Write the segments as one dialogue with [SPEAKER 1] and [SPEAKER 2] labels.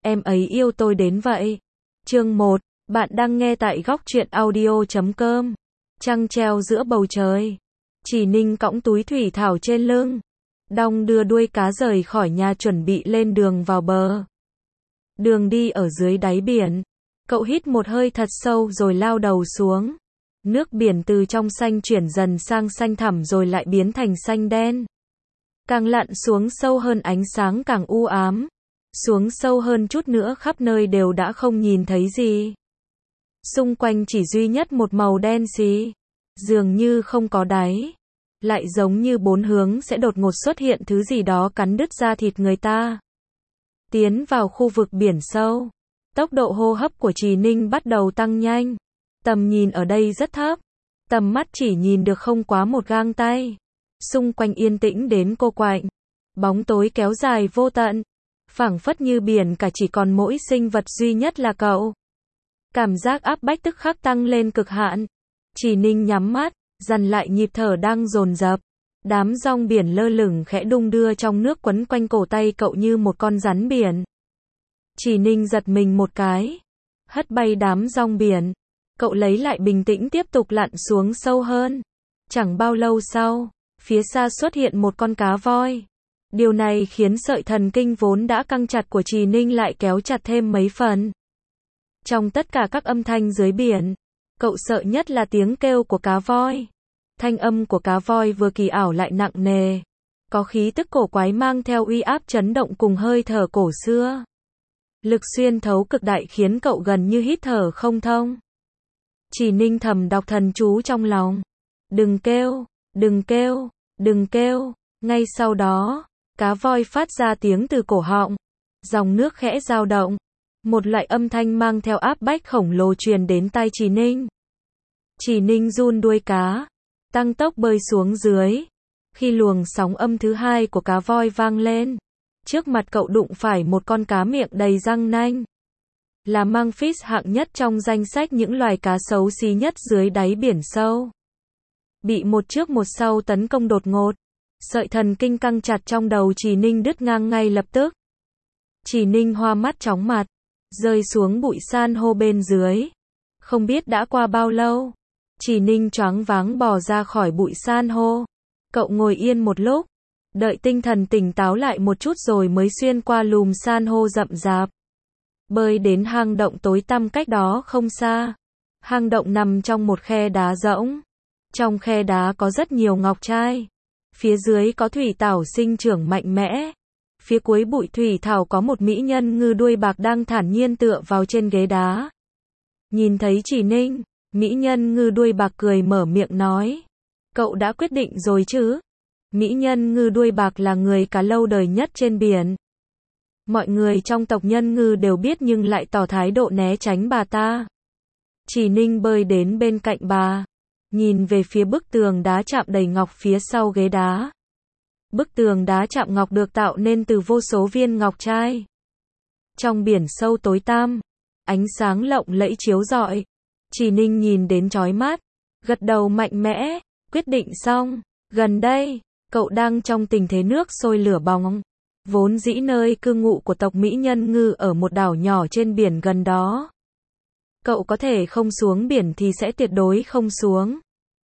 [SPEAKER 1] em ấy yêu tôi đến vậy. Chương 1, bạn đang nghe tại góc truyện audio.com. Trăng treo giữa bầu trời. Chỉ Ninh cõng túi thủy thảo trên lưng, đong đưa đuôi cá rời khỏi nhà chuẩn bị lên đường vào bờ. Đường đi ở dưới đáy biển. Cậu hít một hơi thật sâu rồi lao đầu xuống. Nước biển từ trong xanh chuyển dần sang xanh thẳm rồi lại biến thành xanh đen. Càng lặn xuống sâu hơn ánh sáng càng u ám. Xuống sâu hơn chút nữa khắp nơi đều đã không nhìn thấy gì. Xung quanh chỉ duy nhất một màu đen xì. Dường như không có đáy. Lại giống như bốn hướng sẽ đột ngột xuất hiện thứ gì đó cắn đứt da thịt người ta. Tiến vào khu vực biển sâu. Tốc độ hô hấp của Trì Ninh bắt đầu tăng nhanh. Tầm nhìn ở đây rất thấp. Tầm mắt chỉ nhìn được không quá một gang tay. Xung quanh yên tĩnh đến cô quạnh. Bóng tối kéo dài vô tận. Phảng phất như biển cả chỉ còn mỗi sinh vật duy nhất là cậu. Cảm giác áp bách tức khắc tăng lên cực hạn. Trì Ninh nhắm mắt, dằn lại nhịp thở đang dồn dập. Đám rong biển lơ lửng khẽ đung đưa trong nước quấn quanh cổ tay cậu như một con rắn biển. Trì Ninh giật mình một cái, hất bay đám rong biển. Cậu lấy lại bình tĩnh tiếp tục lặn xuống sâu hơn. Chẳng bao lâu sau, phía xa xuất hiện một con cá voi. Điều này khiến sợi thần kinh vốn đã căng chặt của Trì Ninh lại kéo chặt thêm mấy phần. Trong tất cả các âm thanh dưới biển, cậu sợ nhất là tiếng kêu của cá voi. Thanh âm của cá voi vừa kỳ ảo lại nặng nề. Có khí tức cổ quái mang theo uy áp chấn động cùng hơi thở cổ xưa. Lực xuyên thấu cực đại khiến cậu gần như hít thở không thông. Trì Ninh thầm đọc thần chú trong lòng. Đừng kêu, đừng kêu, đừng kêu. Ngay sau đó, cá voi phát ra tiếng từ cổ họng. Dòng nước khẽ dao động. Một loại âm thanh mang theo áp bách khổng lồ truyền đến tai Trì Ninh. Trì Ninh run đuôi cá, tăng tốc bơi xuống dưới. Khi luồng sóng âm thứ hai của cá voi vang lên, trước mặt cậu đụng phải một con cá miệng đầy răng nanh. Là mangfish hạng nhất trong danh sách những loài cá xấu xí nhất dưới đáy biển sâu. Bị một trước một sau tấn công đột ngột, sợi thần kinh căng chặt trong đầu Trì Ninh đứt ngang ngay lập tức. Trì Ninh hoa mắt chóng mặt, rơi xuống bụi san hô bên dưới. Không biết đã qua bao lâu, Trì Ninh choáng váng bò ra khỏi bụi san hô. Cậu ngồi yên một lúc, đợi tinh thần tỉnh táo lại một chút rồi mới xuyên qua lùm san hô rậm rạp. Bơi đến hang động tối tăm cách đó không xa. Hang động nằm trong một khe đá rỗng. Trong khe đá có rất nhiều ngọc trai. Phía dưới có thủy tảo sinh trưởng mạnh mẽ. Phía cuối bụi thủy thảo có một mỹ nhân ngư đuôi bạc đang thản nhiên tựa vào trên ghế đá. Nhìn thấy Trì Ninh, mỹ nhân ngư đuôi bạc cười mở miệng nói. Cậu đã quyết định rồi chứ? Mỹ nhân ngư đuôi bạc là người cá lâu đời nhất trên biển. Mọi người trong tộc nhân ngư đều biết nhưng lại tỏ thái độ né tránh bà ta. Trì Ninh bơi đến bên cạnh bà, nhìn về phía bức tường đá chạm đầy ngọc phía sau ghế đá. Bức tường đá chạm ngọc được tạo nên từ vô số viên ngọc trai. Trong biển sâu tối tăm, ánh sáng lộng lẫy chiếu rọi. Trì Ninh nhìn đến chói mắt, gật đầu mạnh mẽ, quyết định xong. Gần đây, cậu đang trong tình thế nước sôi lửa bỏng. Vốn dĩ nơi cư ngụ của tộc mỹ nhân ngư ở một đảo nhỏ trên biển gần đó. Cậu có thể không xuống biển thì sẽ tuyệt đối không xuống.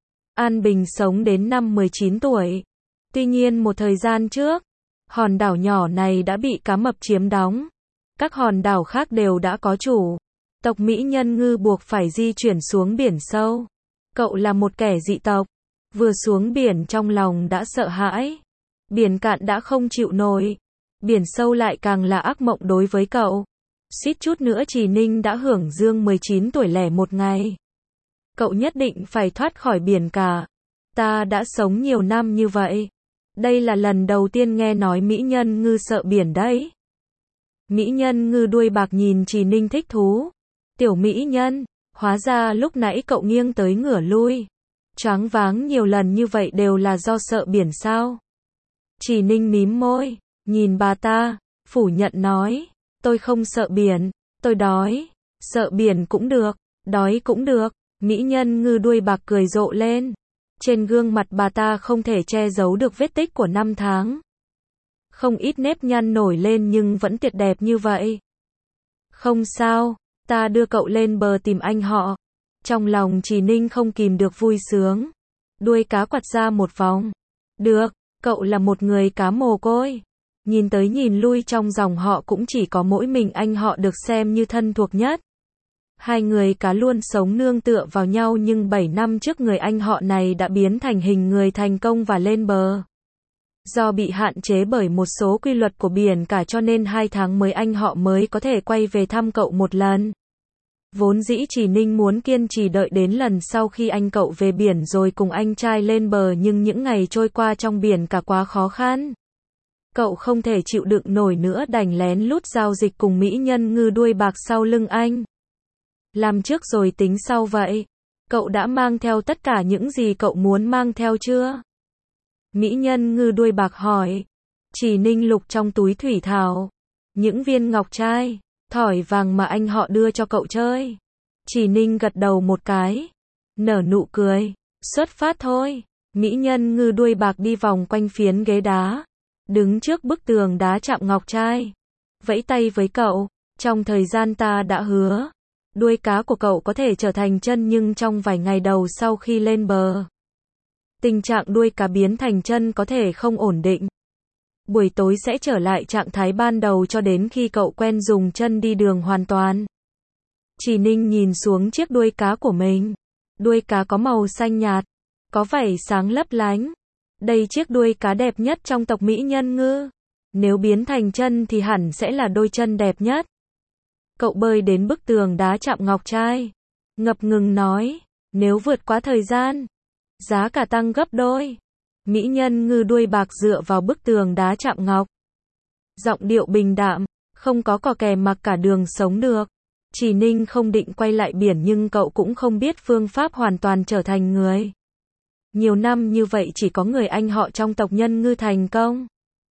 [SPEAKER 1] An Bình sống đến năm 19 tuổi. Tuy nhiên một thời gian trước, hòn đảo nhỏ này đã bị cá mập chiếm đóng. Các hòn đảo khác đều đã có chủ. Tộc mỹ nhân ngư buộc phải di chuyển xuống biển sâu. Cậu là một kẻ dị tộc. Vừa xuống biển trong lòng đã sợ hãi. Biển cạn đã không chịu nổi. Biển sâu lại càng là ác mộng đối với cậu. Suýt chút nữa Trì Ninh đã hưởng dương 19 tuổi lẻ một ngày. Cậu nhất định phải thoát khỏi biển cả. Ta đã sống nhiều năm như vậy. Đây là lần đầu tiên nghe nói mỹ nhân ngư sợ biển đấy. Mỹ nhân ngư đuôi bạc nhìn Trì Ninh thích thú. Tiểu mỹ nhân, hóa ra lúc nãy cậu nghiêng tới ngửa lui. Choáng váng nhiều lần như vậy đều là do sợ biển sao? Trì Ninh mím môi, nhìn bà ta, phủ nhận nói. Tôi không sợ biển, tôi đói. Sợ biển cũng được, đói cũng được. Mỹ nhân ngư đuôi bạc cười rộ lên. Trên gương mặt bà ta không thể che giấu được vết tích của năm tháng. Không ít nếp nhăn nổi lên nhưng vẫn tuyệt đẹp như vậy. Không sao, ta đưa cậu lên bờ tìm anh họ. Trong lòng Trì Ninh không kìm được vui sướng. Đuôi cá quặt ra một vòng. Được, cậu là một người cá mồ côi. Nhìn tới nhìn lui trong dòng họ cũng chỉ có mỗi mình anh họ được xem như thân thuộc nhất. Hai người cá luôn sống nương tựa vào nhau nhưng 7 năm trước người anh họ này đã biến thành hình người thành công và lên bờ. Do bị hạn chế bởi một số quy luật của biển cả cho nên 2 tháng mới anh họ mới có thể quay về thăm cậu một lần. Vốn dĩ Trì Ninh muốn kiên trì đợi đến lần sau khi anh cậu về biển rồi cùng anh trai lên bờ nhưng những ngày trôi qua trong biển cả quá khó khăn. Cậu không thể chịu đựng nổi nữa đành lén lút giao dịch cùng mỹ nhân ngư đuôi bạc sau lưng anh. Làm trước rồi tính sau vậy. Cậu đã mang theo tất cả những gì cậu muốn mang theo chưa? Mỹ nhân ngư đuôi bạc hỏi. Trì Ninh lục trong túi thủy thảo. Những viên ngọc trai, thỏi vàng mà anh họ đưa cho cậu chơi. Trì Ninh gật đầu một cái. Nở nụ cười. Xuất phát thôi. Mỹ nhân ngư đuôi bạc đi vòng quanh phiến ghế đá. Đứng trước bức tường đá chạm ngọc trai. Vẫy tay với cậu. Trong thời gian ta đã hứa. Đuôi cá của cậu có thể trở thành chân nhưng trong vài ngày đầu sau khi lên bờ. Tình trạng đuôi cá biến thành chân có thể không ổn định. Buổi tối sẽ trở lại trạng thái ban đầu cho đến khi cậu quen dùng chân đi đường hoàn toàn. Trì Ninh nhìn xuống chiếc đuôi cá của mình. Đuôi cá có màu xanh nhạt. Có vảy sáng lấp lánh. Đây chiếc đuôi cá đẹp nhất trong tộc mỹ nhân ngư. Nếu biến thành chân thì hẳn sẽ là đôi chân đẹp nhất. Cậu bơi đến bức tường đá chạm ngọc trai. Ngập ngừng nói. Nếu vượt quá thời gian, giá cả tăng gấp đôi. Mỹ nhân ngư đuôi bạc dựa vào bức tường đá chạm ngọc. Giọng điệu bình đạm. Không có cò kè mặc cả đường sống được. Trì Ninh không định quay lại biển nhưng cậu cũng không biết phương pháp hoàn toàn trở thành người. Nhiều năm như vậy chỉ có người anh họ trong tộc nhân ngư thành công.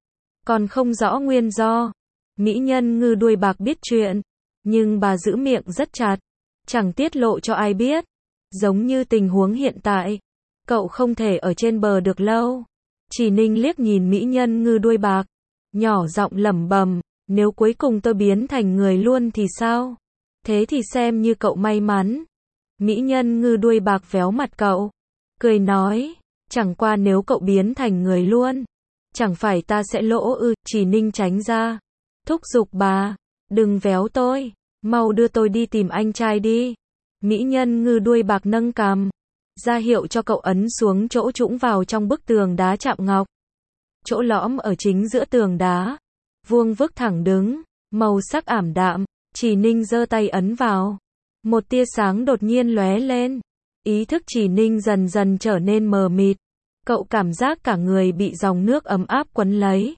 [SPEAKER 1] Còn không rõ nguyên do. Mỹ nhân ngư đuôi bạc biết chuyện. Nhưng bà giữ miệng rất chặt. Chẳng tiết lộ cho ai biết. Giống như tình huống hiện tại. Cậu không thể ở trên bờ được lâu. Trì Ninh liếc nhìn mỹ nhân ngư đuôi bạc. Nhỏ giọng lẩm bẩm. Nếu cuối cùng tôi biến thành người luôn thì sao? Thế thì xem như cậu may mắn. Mỹ nhân ngư đuôi bạc véo mặt cậu. Cười nói. Chẳng qua nếu cậu biến thành người luôn. Chẳng phải ta sẽ lỗ ư? Trì Ninh tránh ra. Thúc giục bà. Đừng véo tôi. Mau đưa tôi đi tìm anh trai đi. Mỹ nhân ngư đuôi bạc nâng cằm. Ra hiệu cho cậu ấn xuống chỗ trũng vào trong bức tường đá chạm ngọc. Chỗ lõm ở chính giữa tường đá. Vuông vức thẳng đứng. Màu sắc ảm đạm. Trì Ninh giơ tay ấn vào. Một tia sáng đột nhiên lóe lên. Ý thức Trì Ninh dần dần trở nên mờ mịt. Cậu cảm giác cả người bị dòng nước ấm áp quấn lấy.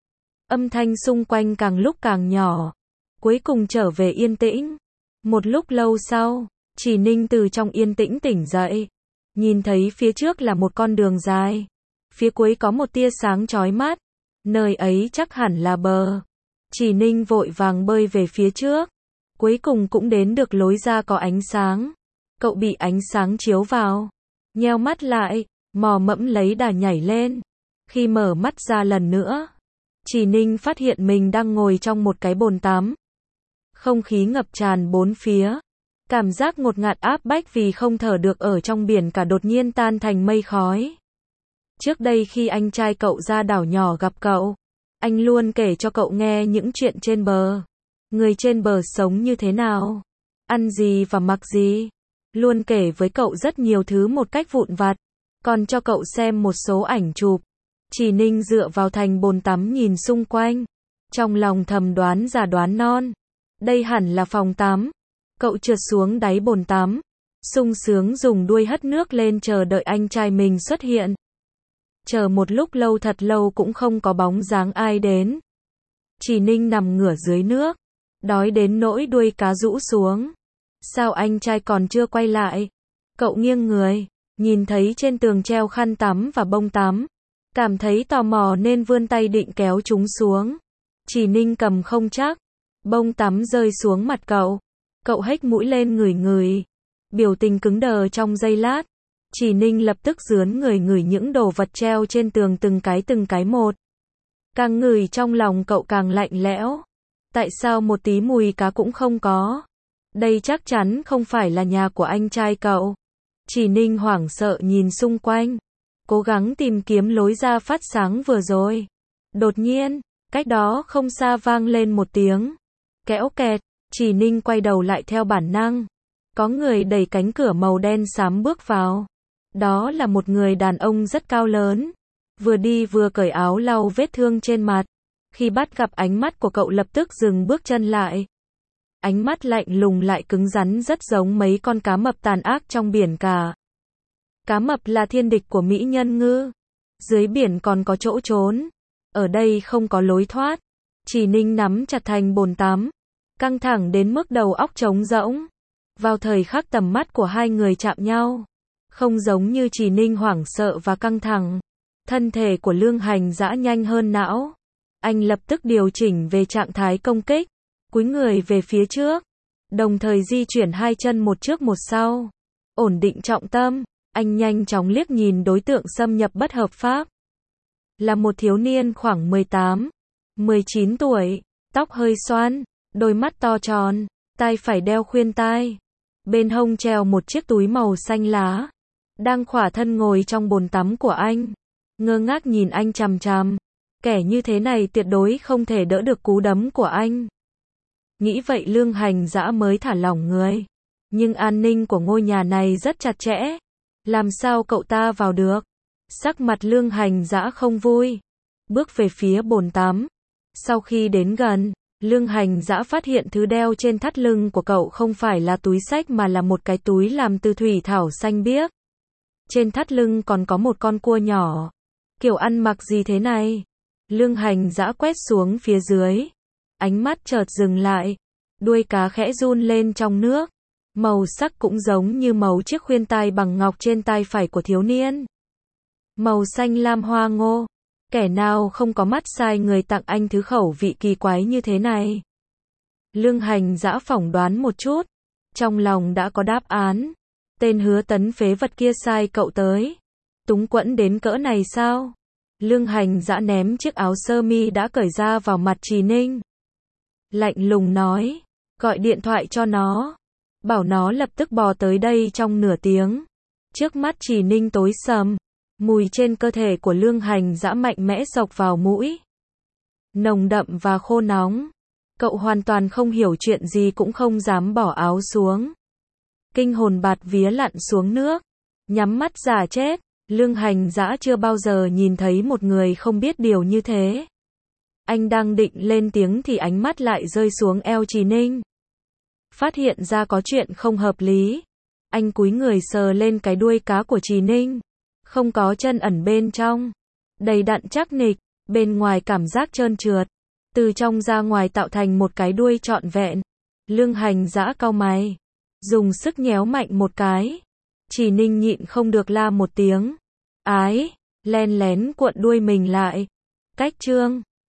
[SPEAKER 1] Âm thanh xung quanh càng lúc càng nhỏ. Cuối cùng trở về yên tĩnh. Một lúc lâu sau, Trì Ninh từ trong yên tĩnh tỉnh dậy. Nhìn thấy phía trước là một con đường dài. Phía cuối có một tia sáng chói mắt. Nơi ấy chắc hẳn là bờ. Trì Ninh vội vàng bơi về phía trước. Cuối cùng cũng đến được lối ra có ánh sáng. Cậu bị ánh sáng chiếu vào. Nheo mắt lại, mò mẫm lấy đà nhảy lên. Khi mở mắt ra lần nữa, Trì Ninh phát hiện mình đang ngồi trong một cái bồn tắm. Không khí ngập tràn bốn phía. Cảm giác ngột ngạt áp bách vì không thở được ở trong biển cả đột nhiên tan thành mây khói. Trước đây khi anh trai cậu ra đảo nhỏ gặp cậu, anh luôn kể cho cậu nghe những chuyện trên bờ. Người trên bờ sống như thế nào, ăn gì và mặc gì. Luôn kể với cậu rất nhiều thứ một cách vụn vặt. Còn cho cậu xem một số ảnh chụp. Trì Ninh dựa vào thành bồn tắm nhìn xung quanh. Trong lòng thầm đoán già đoán non. Đây hẳn là phòng tắm. Cậu trượt xuống đáy bồn tắm. Sung sướng dùng đuôi hất nước lên chờ đợi anh trai mình xuất hiện. Chờ một lúc lâu thật lâu cũng không có bóng dáng ai đến. Trì Ninh nằm ngửa dưới nước. Đói đến nỗi đuôi cá rũ xuống. Sao anh trai còn chưa quay lại? Cậu nghiêng người. Nhìn thấy trên tường treo khăn tắm và bông tắm. Cảm thấy tò mò nên vươn tay định kéo chúng xuống. Trì Ninh cầm không chắc. Bông tắm rơi xuống mặt cậu. Cậu hếch mũi lên ngửi ngửi. Biểu tình cứng đờ trong giây lát. Trì Ninh lập tức rướn người ngửi những đồ vật treo trên tường từng cái một. Càng ngửi trong lòng cậu càng lạnh lẽo. Tại sao một tí mùi cá cũng không có? Đây chắc chắn không phải là nhà của anh trai cậu. Chỉ Ninh hoảng sợ nhìn xung quanh, cố gắng tìm kiếm lối ra phát sáng vừa rồi. Đột nhiên, cách đó không xa vang lên một tiếng kéo kẹt. Chỉ Ninh quay đầu lại theo bản năng. Có người đẩy cánh cửa màu đen xám bước vào. Đó là một người đàn ông rất cao lớn, vừa đi vừa cởi áo lau vết thương trên mặt. Khi bắt gặp ánh mắt của cậu lập tức dừng bước chân lại. Ánh mắt lạnh lùng lại cứng rắn rất giống mấy con cá mập tàn ác trong biển cả. Cá mập là thiên địch của mỹ nhân ngư. Dưới biển còn có chỗ trốn. Ở đây không có lối thoát. Chỉ Ninh nắm chặt thành bồn tắm, căng thẳng đến mức đầu óc trống rỗng. Vào thời khắc tầm mắt của hai người chạm nhau, không giống như Chỉ Ninh hoảng sợ và căng thẳng, thân thể của Lương Hành Dã nhanh hơn não. Anh lập tức điều chỉnh về trạng thái công kích, cúi người về phía trước, đồng thời di chuyển hai chân một trước một sau. Ổn định trọng tâm, anh nhanh chóng liếc nhìn đối tượng xâm nhập bất hợp pháp. Là một thiếu niên khoảng 18, 19 tuổi, tóc hơi xoăn, đôi mắt to tròn, tai phải đeo khuyên tai. Bên hông treo một chiếc túi màu xanh lá. Đang khỏa thân ngồi trong bồn tắm của anh. Ngơ ngác nhìn anh chằm chằm. Kẻ như thế này tuyệt đối không thể đỡ được cú đấm của anh. Nghĩ vậy Lương Hành Dã mới thả lỏng người. Nhưng an ninh của ngôi nhà này rất chặt chẽ. Làm sao cậu ta vào được? Sắc mặt Lương Hành Dã không vui. Bước về phía bồn tắm. Sau khi đến gần, Lương Hành Dã phát hiện thứ đeo trên thắt lưng của cậu không phải là túi xách mà là một cái túi làm từ thủy thảo xanh biếc. Trên thắt lưng còn có một con cua nhỏ. Kiểu ăn mặc gì thế này? Lương Hành Dã quét xuống phía dưới. Ánh mắt chợt dừng lại. Đuôi cá khẽ run lên trong nước. Màu sắc cũng giống như màu chiếc khuyên tai bằng ngọc trên tai phải của thiếu niên. Màu xanh lam hoa ngô. Kẻ nào không có mắt sai người tặng anh thứ khẩu vị kỳ quái như thế này. Lương Hành Dã phỏng đoán một chút. Trong lòng đã có đáp án. Tên Hứa Tấn phế vật kia sai cậu tới. Túng quẫn đến cỡ này sao? Lương Hành Dã ném chiếc áo sơ mi đã cởi ra vào mặt Chỉ Ninh. Lạnh lùng nói. Gọi điện thoại cho nó. Bảo nó lập tức bò tới đây trong nửa tiếng. Trước mắt Chỉ Ninh tối sầm. Mùi trên cơ thể của Lương Hành Dã mạnh mẽ xộc vào mũi. Nồng đậm và khô nóng. Cậu hoàn toàn không hiểu chuyện gì cũng không dám bỏ áo xuống. Kinh hồn bạt vía lặn xuống nước. Nhắm mắt giả chết. Lương Hành Dã chưa bao giờ nhìn thấy một người không biết điều như thế. Anh đang định lên tiếng thì ánh mắt lại rơi xuống eo Chỉ Ninh. Phát hiện ra có chuyện không hợp lý. Anh cúi người sờ lên cái đuôi cá của Chỉ Ninh. Không có chân ẩn bên trong. Đầy đặn chắc nịch. Bên ngoài cảm giác trơn trượt. Từ trong ra ngoài tạo thành một cái đuôi trọn vẹn. Lương Hành Dã cau mày. Dùng sức nhéo mạnh một cái. Chỉ Ninh nhịn không được la một tiếng. Ái. Len lén cuộn đuôi mình lại. Cách chương.